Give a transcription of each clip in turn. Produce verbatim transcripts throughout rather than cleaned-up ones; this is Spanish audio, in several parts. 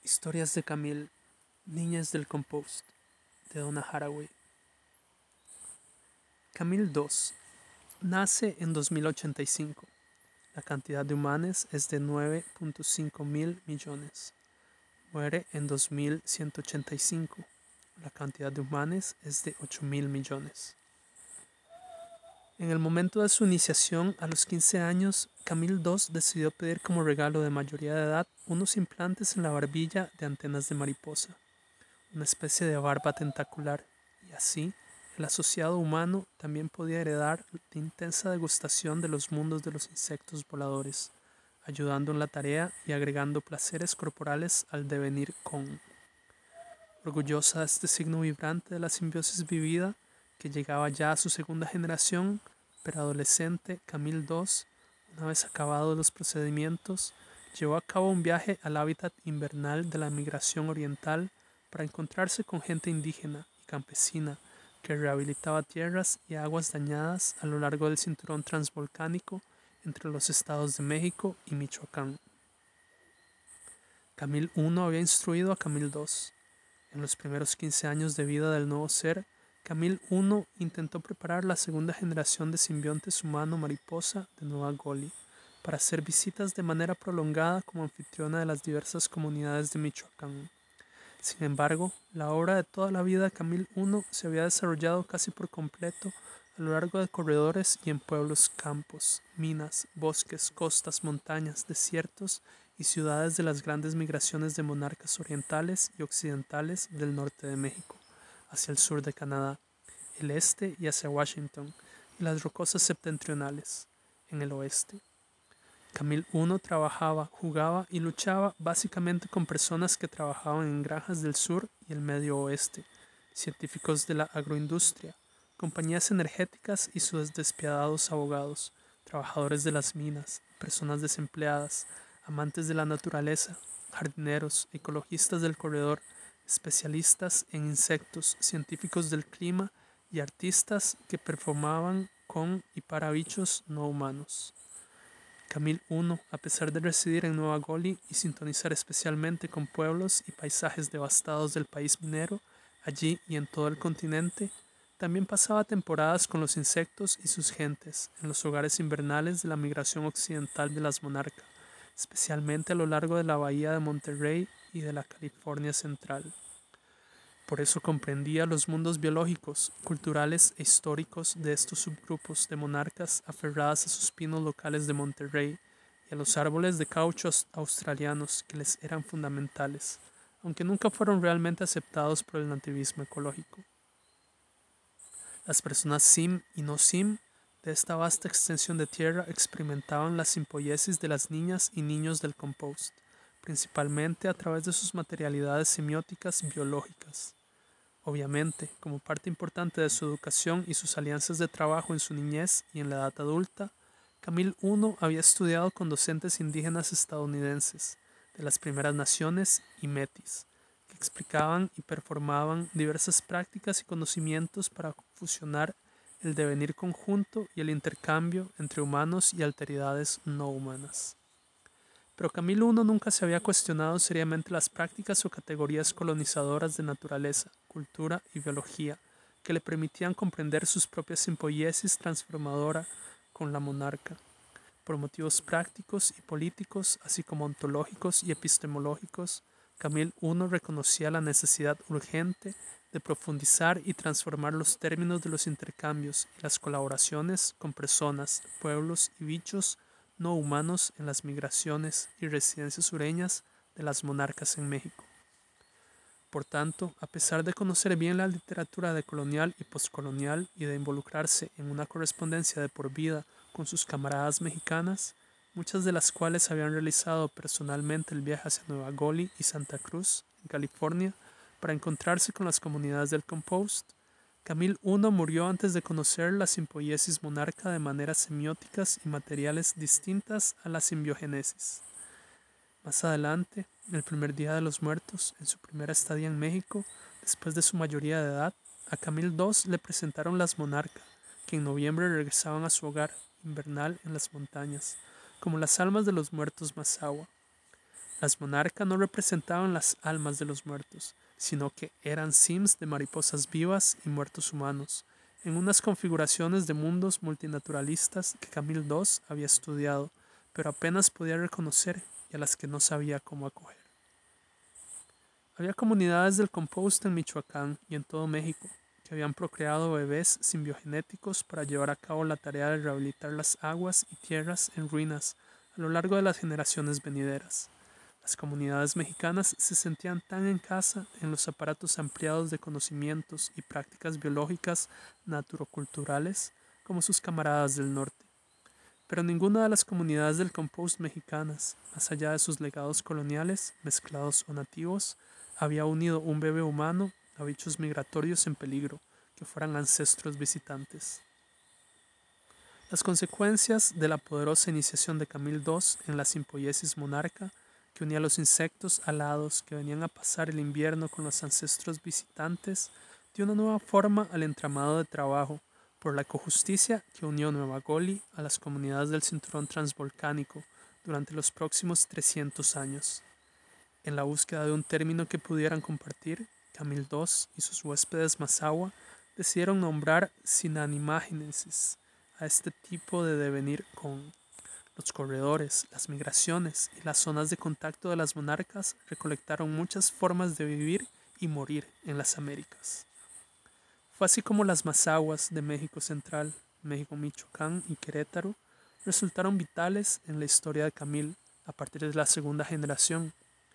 Historias de Camille, Niñas del Compost, de Donna Haraway. Camille dos nace en dos mil ochenta y cinco. La cantidad de humanos es de nueve punto cinco mil millones. Muere en dos mil ciento ochenta y cinco. La cantidad de humanos es de ocho mil millones. En el momento de su iniciación, a los quince años, Camille dos decidió pedir como regalo de mayoría de edad unos implantes en la barbilla de antenas de mariposa, una especie de barba tentacular, y así el asociado humano también podía heredar la intensa degustación de los mundos de los insectos voladores, ayudando en la tarea y agregando placeres corporales al devenir con. Orgullosa de este signo vibrante de la simbiosis vivida, que llegaba ya a su segunda generación, pero adolescente, Camille dos, una vez acabados los procedimientos, llevó a cabo un viaje al hábitat invernal de la migración oriental para encontrarse con gente indígena y campesina que rehabilitaba tierras y aguas dañadas a lo largo del cinturón transvolcánico entre los estados de México y Michoacán. Camille uno había instruido a Camille dos. En los primeros quince años de vida del nuevo ser, Camille uno intentó preparar la segunda generación de simbiontes humano-mariposa de Nueva Goli para hacer visitas de manera prolongada como anfitriona de las diversas comunidades de Michoacán. Sin embargo, la obra de toda la vida de Camille uno se había desarrollado casi por completo a lo largo de corredores y en pueblos, campos, minas, bosques, costas, montañas, desiertos y ciudades de las grandes migraciones de monarcas orientales y occidentales del norte de México, hacia el sur de Canadá, el este y hacia Washington, y las rocosas septentrionales, en el oeste. Camille uno trabajaba, jugaba y luchaba básicamente con personas que trabajaban en granjas del sur y el medio oeste, científicos de la agroindustria, compañías energéticas y sus despiadados abogados, trabajadores de las minas, personas desempleadas, amantes de la naturaleza, jardineros, ecologistas del corredor, especialistas en insectos, científicos del clima y artistas que performaban con y para bichos no humanos. Camille uno, a pesar de residir en Nueva Goli y sintonizar especialmente con pueblos y paisajes devastados del país minero, allí y en todo el continente, también pasaba temporadas con los insectos y sus gentes en los hogares invernales de la migración occidental de las monarcas, especialmente a lo largo de la bahía de Monterrey y de la California central. Por eso comprendía los mundos biológicos, culturales e históricos de estos subgrupos de monarcas aferradas a sus pinos locales de Monterrey y a los árboles de caucho australianos que les eran fundamentales, aunque nunca fueron realmente aceptados por el nativismo ecológico. Las personas sim y no sim de esta vasta extensión de tierra experimentaban la simpoiesis de las niñas y niños del compost, principalmente a través de sus materialidades semióticas biológicas. Obviamente, como parte importante de su educación y sus alianzas de trabajo en su niñez y en la edad adulta, Camille uno había estudiado con docentes indígenas estadounidenses de las primeras naciones y metis, que explicaban y performaban diversas prácticas y conocimientos para fusionar el devenir conjunto y el intercambio entre humanos y alteridades no humanas. Pero Camille uno nunca se había cuestionado seriamente las prácticas o categorías colonizadoras de naturaleza, cultura y biología que le permitían comprender sus propias simpoiesis transformadora con la monarca. Por motivos prácticos y políticos, así como ontológicos y epistemológicos, Camille uno reconocía la necesidad urgente de profundizar y transformar los términos de los intercambios y las colaboraciones con personas, pueblos y bichos no humanos en las migraciones y residencias sureñas de las monarcas en México. Por tanto, a pesar de conocer bien la literatura decolonial y postcolonial y de involucrarse en una correspondencia de por vida con sus camaradas mexicanas, muchas de las cuales habían realizado personalmente el viaje hacia Nueva Goli y Santa Cruz, en California, para encontrarse con las comunidades del compost, Camille uno murió antes de conocer la simpoiesis monarca de maneras semióticas y materiales distintas a la simbiogénesis. Más adelante, el primer día de los muertos, en su primera estadía en México, después de su mayoría de edad, a Camille dos le presentaron las monarcas, que en noviembre regresaban a su hogar invernal en las montañas, como las almas de los muertos Mazahua. Las monarcas no representaban las almas de los muertos, sino que eran sims de mariposas vivas y muertos humanos, en unas configuraciones de mundos multinaturalistas que Camille dos había estudiado, pero apenas podía reconocer y a las que no sabía cómo acoger. Había comunidades del compost en Michoacán y en todo México que habían procreado bebés simbiogenéticos para llevar a cabo la tarea de rehabilitar las aguas y tierras en ruinas a lo largo de las generaciones venideras. Las comunidades mexicanas se sentían tan en casa en los aparatos ampliados de conocimientos y prácticas biológicas naturoculturales como sus camaradas del norte. Pero ninguna de las comunidades del compost mexicanas, más allá de sus legados coloniales, mezclados o nativos, había unido un bebé humano a bichos migratorios en peligro, que fueran ancestros visitantes. Las consecuencias de la poderosa iniciación de Camille dos en la simpoiesis monarca, que unía a los insectos alados que venían a pasar el invierno con los ancestros visitantes, dio una nueva forma al entramado de trabajo por la ecojusticia que unió Nueva Goli a las comunidades del cinturón transvolcánico durante los próximos trescientos años. En la búsqueda de un término que pudieran compartir, Camille dos y sus huéspedes Mazahua decidieron nombrar sinanimágenesis a este tipo de devenir con los corredores, las migraciones y las zonas de contacto de las monarcas recolectaron muchas formas de vivir y morir en las Américas. Fue así como las Mazahuas de México Central, México Michoacán y Querétaro resultaron vitales en la historia de Camille a partir de la segunda generación.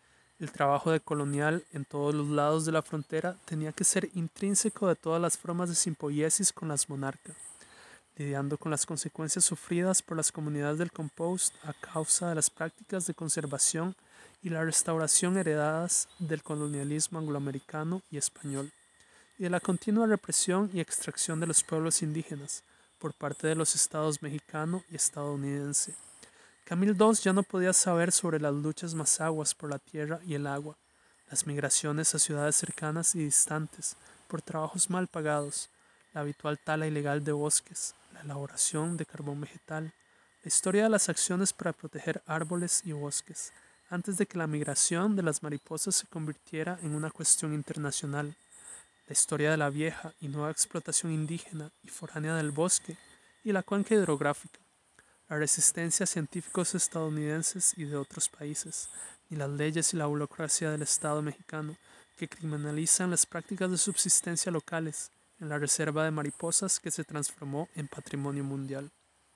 El trabajo de colonial en todos los lados de la frontera tenía que ser intrínseco de todas las formas de simpoiesis con las monarcas, lidiando con las consecuencias sufridas por las comunidades del compost a causa de las prácticas de conservación y la restauración heredadas del colonialismo angloamericano y español, y de la continua represión y extracción de los pueblos indígenas por parte de los estados mexicano y estadounidense. Camille dos ya no podía saber sobre las luchas mazahuas por la tierra y el agua, las migraciones a ciudades cercanas y distantes por trabajos mal pagados, la habitual tala ilegal de bosques, la elaboración de carbón vegetal, la historia de las acciones para proteger árboles y bosques, antes de que la migración de las mariposas se convirtiera en una cuestión internacional, la historia de la vieja y nueva explotación indígena y foránea del bosque y la cuenca hidrográfica, la resistencia a científicos estadounidenses y de otros países, ni las leyes y la burocracia del Estado mexicano, que criminalizan las prácticas de subsistencia locales en la reserva de mariposas que se transformó en patrimonio mundial.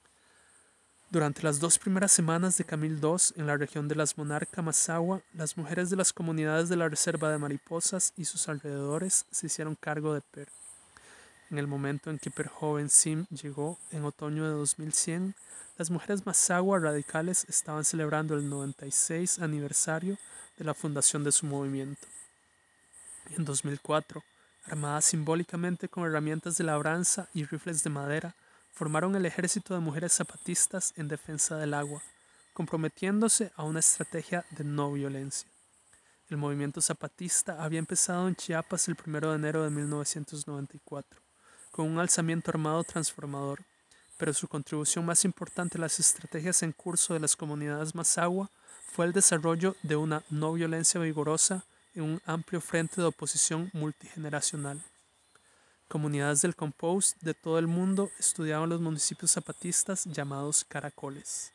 Durante las dos primeras semanas de Camille dos en la región de las Monarca Mazahua, las mujeres de las comunidades de la reserva de mariposas y sus alrededores se hicieron cargo de Per. En el momento en que Per Joven Sim llegó, en otoño de dos mil cien, las mujeres Mazahua radicales estaban celebrando el noventa y seis aniversario de la fundación de su movimiento. En dos mil cuatro, armadas simbólicamente con herramientas de labranza y rifles de madera, formaron el Ejército de Mujeres Zapatistas en defensa del agua, comprometiéndose a una estrategia de no violencia. El movimiento zapatista había empezado en Chiapas el primero de enero de mil novecientos noventa y cuatro, con un alzamiento armado transformador, pero su contribución más importante a las estrategias en curso de las comunidades Mazahua fue el desarrollo de una no violencia vigorosa en un amplio frente de oposición multigeneracional. Comunidades del compost de todo el mundo estudiaban los municipios zapatistas llamados caracoles.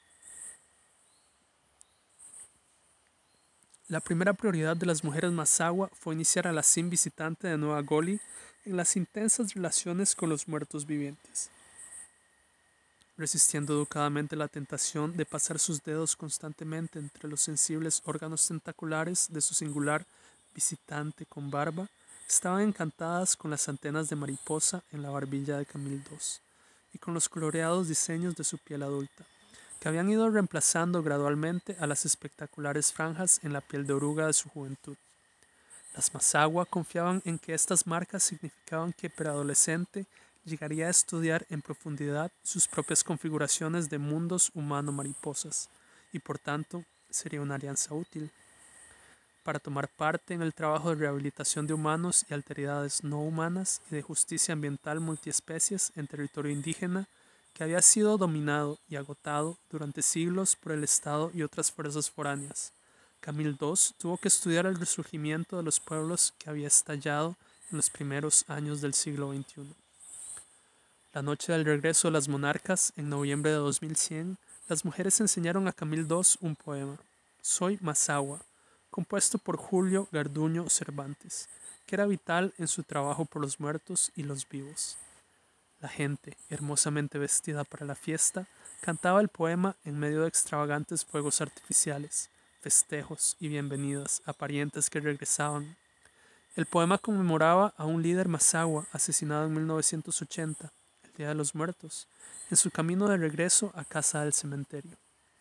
La primera prioridad de las mujeres Mazahua fue iniciar a la sim visitante de Nueva Goli en las intensas relaciones con los muertos vivientes, resistiendo educadamente la tentación de pasar sus dedos constantemente entre los sensibles órganos tentaculares de su singular visitante con barba. Estaban encantadas con las antenas de mariposa en la barbilla de Camille dos y con los coloreados diseños de su piel adulta, que habían ido reemplazando gradualmente a las espectaculares franjas en la piel de oruga de su juventud. Las Mazahua confiaban en que estas marcas significaban que preadolescente llegaría a estudiar en profundidad sus propias configuraciones de mundos humano-mariposas y por tanto sería una alianza útil para tomar parte en el trabajo de rehabilitación de humanos y alteridades no humanas y de justicia ambiental multiespecies en territorio indígena que había sido dominado y agotado durante siglos por el Estado y otras fuerzas foráneas, Camil dos tuvo que estudiar el resurgimiento de los pueblos que había estallado en los primeros años del siglo veintiuno. La noche del regreso de las monarcas, en noviembre de dos mil cien, las mujeres enseñaron a Camil dos un poema, Soy Mazahua, compuesto por Julio Garduño Cervantes, que era vital en su trabajo por los muertos y los vivos. La gente, hermosamente vestida para la fiesta, cantaba el poema en medio de extravagantes fuegos artificiales, festejos y bienvenidas a parientes que regresaban. El poema conmemoraba a un líder Mazahua asesinado en mil novecientos ochenta, el Día de los Muertos, en su camino de regreso a casa del cementerio.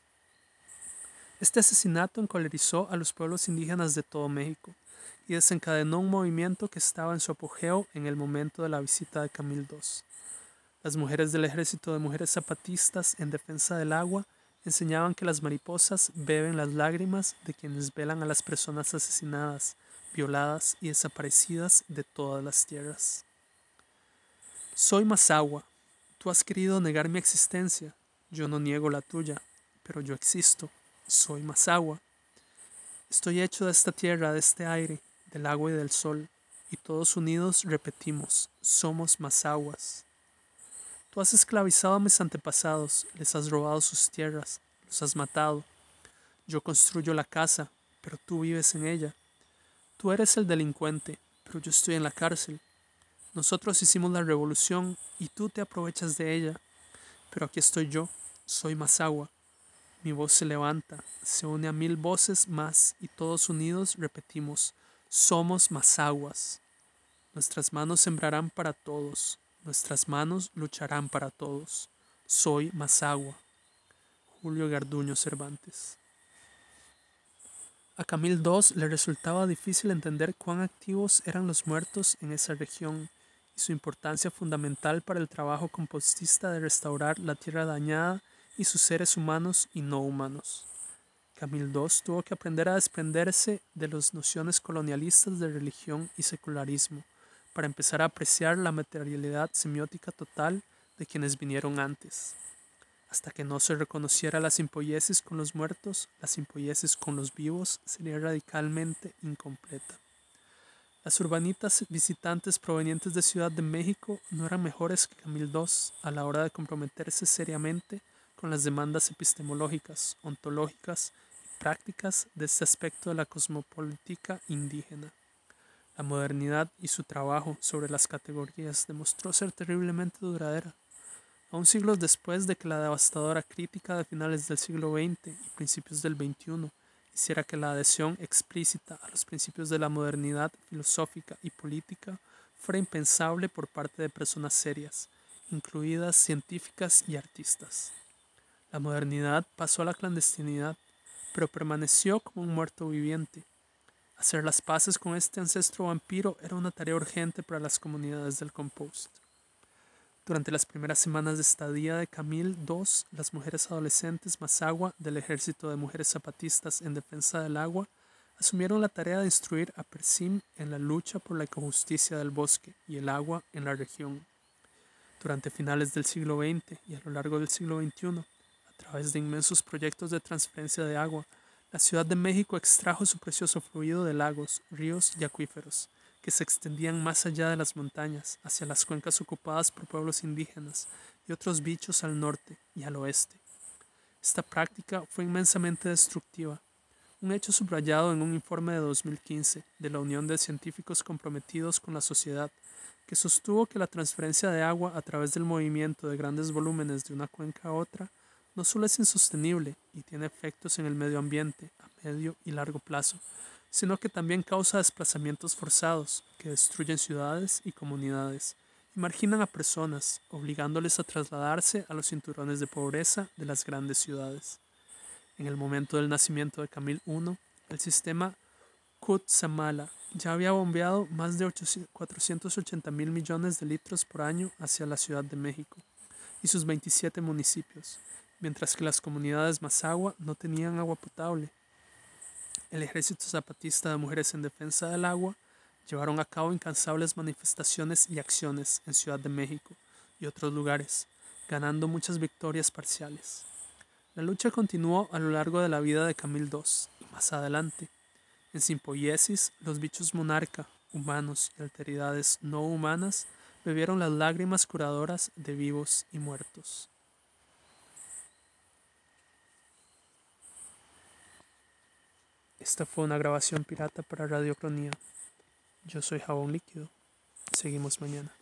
Este asesinato encolerizó a los pueblos indígenas de todo México y desencadenó un movimiento que estaba en su apogeo en el momento de la visita de Camil dos. Las mujeres del Ejército de Mujeres Zapatistas en Defensa del Agua enseñaban que las mariposas beben las lágrimas de quienes velan a las personas asesinadas, violadas y desaparecidas de todas las tierras. Soy Mazahua. Tú has querido negar mi existencia. Yo no niego la tuya, pero yo existo. Soy Mazahua. Estoy hecho de esta tierra, de este aire, del agua y del sol, y todos unidos repetimos, somos Mazahuas. Tú has esclavizado a mis antepasados, les has robado sus tierras, los has matado. Yo construyo la casa, pero tú vives en ella. Tú eres el delincuente, pero yo estoy en la cárcel. Nosotros hicimos la revolución y tú te aprovechas de ella. Pero aquí estoy yo, soy Mazahua. Mi voz se levanta, se une a mil voces más y todos unidos repetimos, somos Mazahuas. Nuestras manos sembrarán para todos, nuestras manos lucharán para todos. Soy Mazahua. Julio Garduño Cervantes. A Camil dos le resultaba difícil entender cuán activos eran los muertos en esa región y su importancia fundamental para el trabajo compostista de restaurar la tierra dañada y sus seres humanos y no humanos. Camil dos tuvo que aprender a desprenderse de las nociones colonialistas de religión y secularismo para empezar a apreciar la materialidad semiótica total de quienes vinieron antes. Hasta que no se reconociera la simpoiesis con los muertos, la simpoiesis con los vivos sería radicalmente incompleta. Las urbanitas visitantes provenientes de Ciudad de México no eran mejores que Camil dos a la hora de comprometerse seriamente con las demandas epistemológicas, ontológicas y prácticas de este aspecto de la cosmopolítica indígena. La modernidad y su trabajo sobre las categorías demostró ser terriblemente duradera. Aún siglos después de que la devastadora crítica de finales del siglo veinte y principios del veintiuno hiciera que la adhesión explícita a los principios de la modernidad filosófica y política fuera impensable por parte de personas serias, incluidas científicas y artistas. La modernidad pasó a la clandestinidad, pero permaneció como un muerto viviente. Hacer las paces con este ancestro vampiro era una tarea urgente para las comunidades del compost. Durante las primeras semanas de estadía de Camil dos, las mujeres adolescentes Mazahua del Ejército de Mujeres Zapatistas en Defensa del Agua asumieron la tarea de instruir a Persim en la lucha por la ecojusticia del bosque y el agua en la región. Durante finales del siglo veinte y a lo largo del siglo veintiuno, a través de inmensos proyectos de transferencia de agua, la Ciudad de México extrajo su precioso fluido de lagos, ríos y acuíferos, que se extendían más allá de las montañas, hacia las cuencas ocupadas por pueblos indígenas y otros bichos al norte y al oeste. Esta práctica fue inmensamente destructiva, un hecho subrayado en un informe de dos mil quince de la Unión de Científicos Comprometidos con la Sociedad, que sostuvo que la transferencia de agua a través del movimiento de grandes volúmenes de una cuenca a otra no solo es insostenible y tiene efectos en el medio ambiente a medio y largo plazo, sino que también causa desplazamientos forzados que destruyen ciudades y comunidades y marginan a personas, obligándoles a trasladarse a los cinturones de pobreza de las grandes ciudades. En el momento del nacimiento de Camil I, el sistema Cutzamala ya había bombeado más de cuatrocientos ochenta mil millones de litros por año hacia la Ciudad de México y sus veintisiete municipios, mientras que las comunidades Mazahua no tenían agua potable. El Ejército Zapatista de Mujeres en Defensa del Agua llevaron a cabo incansables manifestaciones y acciones en Ciudad de México y otros lugares, ganando muchas victorias parciales. La lucha continuó a lo largo de la vida de Camil dos, y Más adelante, en Simpoiesis, los bichos monarca, humanos y alteridades no humanas bebieron las lágrimas curadoras de vivos y muertos. Esta fue una grabación pirata para Radiocronía. Yo soy Jabón Líquido. Seguimos mañana.